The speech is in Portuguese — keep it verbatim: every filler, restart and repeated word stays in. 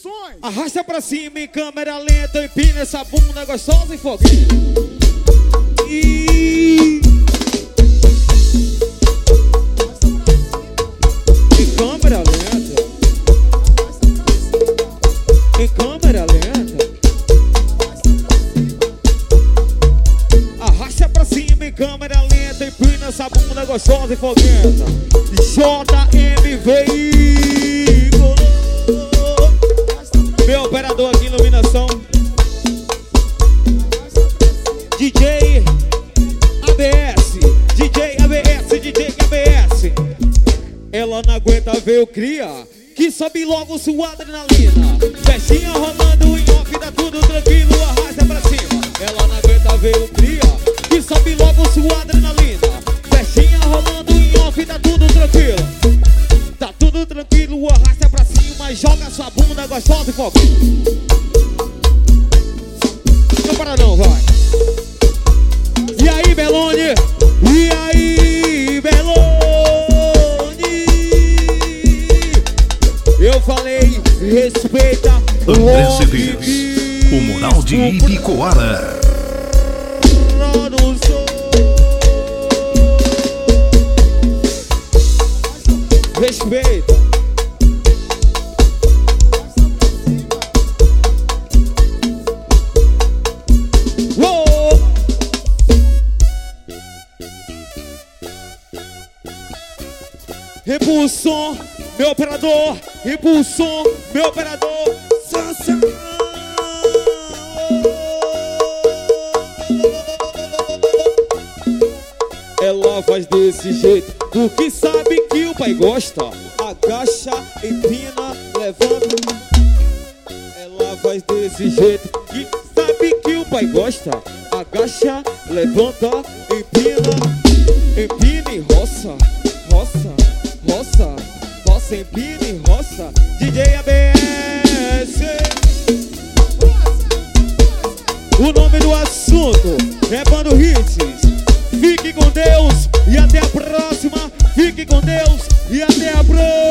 Produções. Arrasta pra cima em câmera lenta, empina essa bunda gostosa e foguinho. E... em câmera lenta. Em câmera lenta. Arrasta pra cima em câmera lenta, empina essa bunda gostosa e foguenta. J M Veículo. Meu operador aqui, iluminação. D J A B S, D J A B S, D J A B S. Ela não aguenta ver o cria, que sobe logo sua adrenalina. Festinha rolando em off, dá tudo tranquilo, arrasta pra cima. Ela não aguenta ver o cria, que sobe logo sua adrenalina. Festinha rolando em off, dá tudo tranquilo. Tá tudo tranquilo, arrasta pra cima, joga sua bunda gostosa e foca. Não para não, vai. E aí, Belone? E aí, Belone? Eu falei, respeita André Cedeiros, o moral de Ibicoara. Respeita. Uou. Repulsão, meu operador. Repulsão, meu operador. Sansa. Ela faz desse jeito porque sabe que o pai gosta. Agacha, empina, levanta. Ela faz desse jeito que sabe que o pai gosta. Agacha, levanta, empina. Empina e roça, roça, roça, roça, empina e roça. D J A B S. O nome do assunto é Bando Hits. Fique com Deus e até a próxima. Fique com Deus e até a próxima.